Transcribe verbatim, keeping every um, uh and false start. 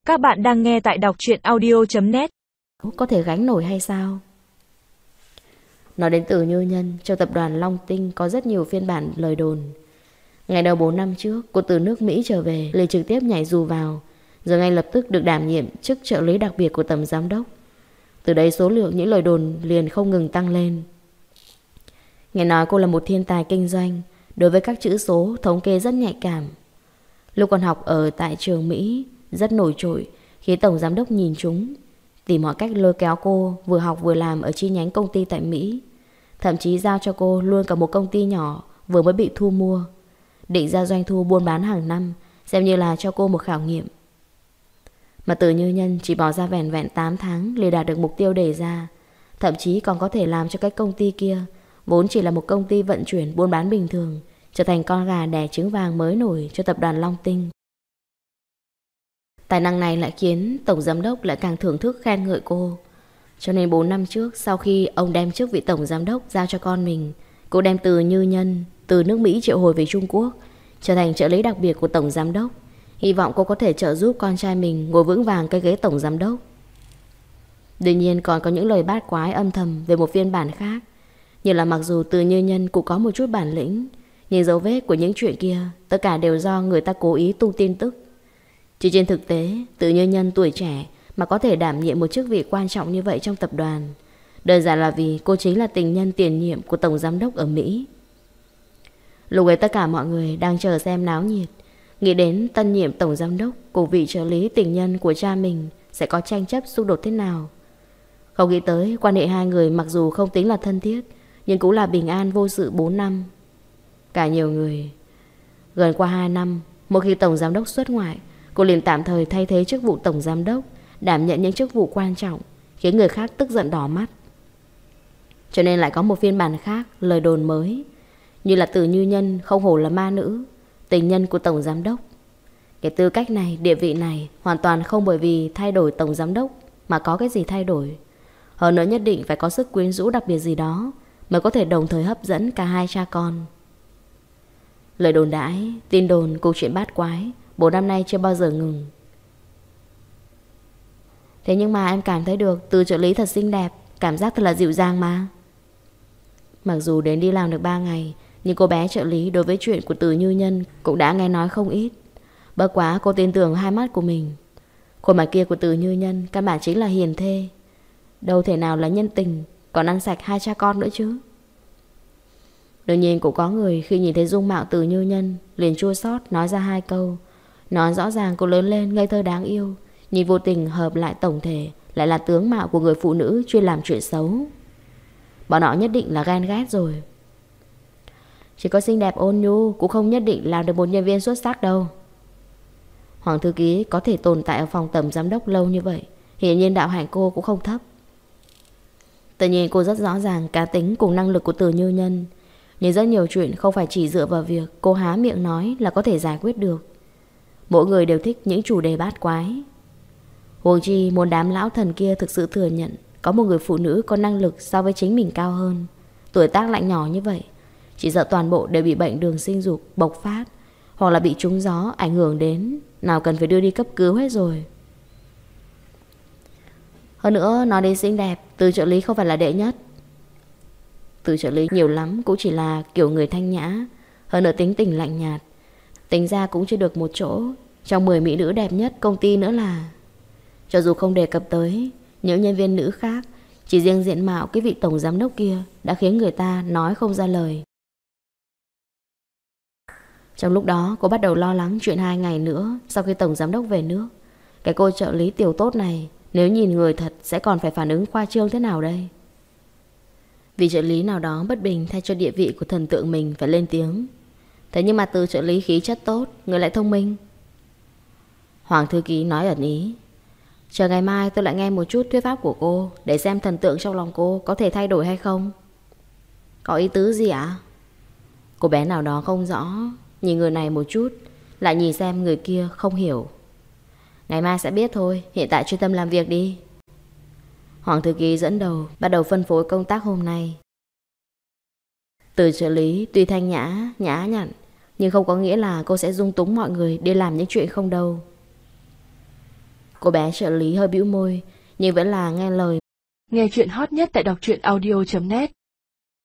Các bạn đang nghe tại đọc truyện audio chấm net. Có thể gánh nổi hay sao? Nói đến Từ Như Nhân, trong tập đoàn Long Tinh có rất nhiều phiên bản lời đồn. Ngày đầu bốn năm trước, cô từ nước Mỹ trở về, liền trực tiếp nhảy dù vào, rồi ngay lập tức được đảm nhiệm chức trợ lý đặc biệt của tổng giám đốc. Từ đấy số lượng những lời đồn liền không ngừng tăng lên. Nghe nói cô là một thiên tài kinh doanh, đối với các chữ số, thống kê rất nhạy cảm. Lúc còn học ở tại trường Mỹ, rất nổi trội, khiến tổng giám đốc nhìn chúng, tìm mọi cách lôi kéo cô vừa học vừa làm ở chi nhánh công ty tại Mỹ. Thậm chí giao cho cô luôn cả một công ty nhỏ vừa mới bị thu mua, định ra doanh thu buôn bán hàng năm, xem như là cho cô một khảo nghiệm. Mà Từ Như Nhân chỉ bỏ ra vẻn vẹn tám tháng liền đạt được mục tiêu đề ra, thậm chí còn có thể làm cho cái công ty kia, vốn chỉ là một công ty vận chuyển buôn bán bình thường, trở thành con gà đẻ trứng vàng mới nổi cho tập đoàn Long Tinh. Tài năng này lại khiến tổng giám đốc lại càng thưởng thức khen ngợi cô. Cho nên bốn năm trước, sau khi ông đem chức vị tổng giám đốc giao cho con mình, cô đem Từ Như Nhân từ nước Mỹ triệu hồi về Trung Quốc, trở thành trợ lý đặc biệt của tổng giám đốc. Hy vọng cô có thể trợ giúp con trai mình ngồi vững vàng cái ghế tổng giám đốc. Tuy nhiên còn có những lời bát quái âm thầm về một phiên bản khác, như là mặc dù Từ Như Nhân cũng có một chút bản lĩnh, nhưng dấu vết của những chuyện kia tất cả đều do người ta cố ý tung tin tức. Chỉ trên thực tế, Từ Như Nhân tuổi trẻ mà có thể đảm nhiệm một chức vị quan trọng như vậy trong tập đoàn, đơn giản là vì cô chính là tình nhân tiền nhiệm của tổng giám đốc ở Mỹ. Lúc ấy tất cả mọi người đang chờ xem náo nhiệt, nghĩ đến tân nhiệm tổng giám đốc cùng vị trợ lý tình nhân của cha mình sẽ có tranh chấp xung đột thế nào. Không nghĩ tới quan hệ hai người mặc dù không tính là thân thiết, nhưng cũng là bình an vô sự bốn năm. Cả nhiều người. Gần qua hai năm, một khi tổng giám đốc xuất ngoại, cô liền tạm thời thay thế chức vụ tổng giám đốc, đảm nhận những chức vụ quan trọng, khiến người khác tức giận đỏ mắt. Cho nên lại có một phiên bản khác, lời đồn mới, như là Từ Như Nhân không hổ là ma nữ, tình nhân của tổng giám đốc. Cái tư cách này, địa vị này hoàn toàn không bởi vì thay đổi tổng giám đốc mà có cái gì thay đổi. Hơn nữa nhất định phải có sức quyến rũ đặc biệt gì đó mới có thể đồng thời hấp dẫn cả hai cha con. Lời đồn đãi, tin đồn, câu chuyện bát quái bốn năm nay chưa bao giờ ngừng. Thế nhưng mà em cảm thấy được Từ trợ lý thật xinh đẹp, cảm giác thật là dịu dàng mà. Mặc dù đến đi làm được ba ngày, nhưng cô bé trợ lý đối với chuyện của Từ Như Nhân cũng đã nghe nói không ít. Bất quá cô tin tưởng hai mắt của mình. Khuôn mặt kia của Từ Như Nhân căn bản chính là hiền thê, đâu thể nào là nhân tình, còn ăn sạch hai cha con nữa chứ. Đương nhiên cũng có người khi nhìn thấy dung mạo Từ Như Nhân liền chua xót nói ra hai câu, nói rõ ràng cô lớn lên ngây thơ đáng yêu, nhưng vô tình hợp lại tổng thể lại là tướng mạo của người phụ nữ chuyên làm chuyện xấu. Bọn họ nhất định là ghen ghét rồi. Chỉ có xinh đẹp ôn nhu cũng không nhất định làm được một nhân viên xuất sắc đâu. Hoàng thư ký có thể tồn tại ở phòng tổng giám đốc lâu như vậy, hiển nhiên đạo hạnh cô cũng không thấp. Tự nhiên cô rất rõ ràng cá tính cùng năng lực của Từ Như Nhân, nhưng rất nhiều chuyện không phải chỉ dựa vào việc cô há miệng nói là có thể giải quyết được. Mỗi người đều thích những chủ đề bát quái. Huống chi muốn đám lão thần kia thực sự thừa nhận có một người phụ nữ có năng lực so với chính mình cao hơn, tuổi tác lại nhỏ như vậy, chỉ sợ toàn bộ đều bị bệnh đường sinh dục bộc phát, hoặc là bị trúng gió ảnh hưởng đến, nào cần phải đưa đi cấp cứu hết rồi. Hơn nữa nói đến xinh đẹp, Từ trợ lý không phải là đệ nhất. Từ trợ lý nhiều lắm cũng chỉ là kiểu người thanh nhã, hơn nữa tính tình lạnh nhạt, tính ra cũng chưa được một chỗ trong mười mỹ nữ đẹp nhất công ty nữa là. Cho dù không đề cập tới những nhân viên nữ khác, chỉ riêng diện mạo cái vị tổng giám đốc kia đã khiến người ta nói không ra lời. Trong lúc đó cô bắt đầu lo lắng chuyện hai ngày nữa sau khi tổng giám đốc về nước, cái cô trợ lý tiểu tốt này nếu nhìn người thật sẽ còn phải phản ứng khoa trương thế nào đây. Vì trợ lý nào đó bất bình thay cho địa vị của thần tượng mình phải lên tiếng. Thế nhưng mà Từ trợ lý khí chất tốt, người lại thông minh. Hoàng thư ký nói ẩn ý, chờ ngày mai tôi lại nghe một chút thuyết pháp của cô, để xem thần tượng trong lòng cô có thể thay đổi hay không. Có ý tứ gì ạ? Cô bé nào đó không rõ, nhìn người này một chút, lại nhìn xem người kia không hiểu. Ngày mai sẽ biết thôi, hiện tại chuyên tâm làm việc đi. Hoàng thư ký dẫn đầu bắt đầu phân phối công tác hôm nay. Từ trợ lý tuy thanh nhã, nhã nhặn, nhưng không có nghĩa là cô sẽ dung túng mọi người đi làm những chuyện không đâu. Cô bé trợ lý hơi bĩu môi, nhưng vẫn là nghe lời. Nghe chuyện hot nhất tại đọc truyện audio chấm net.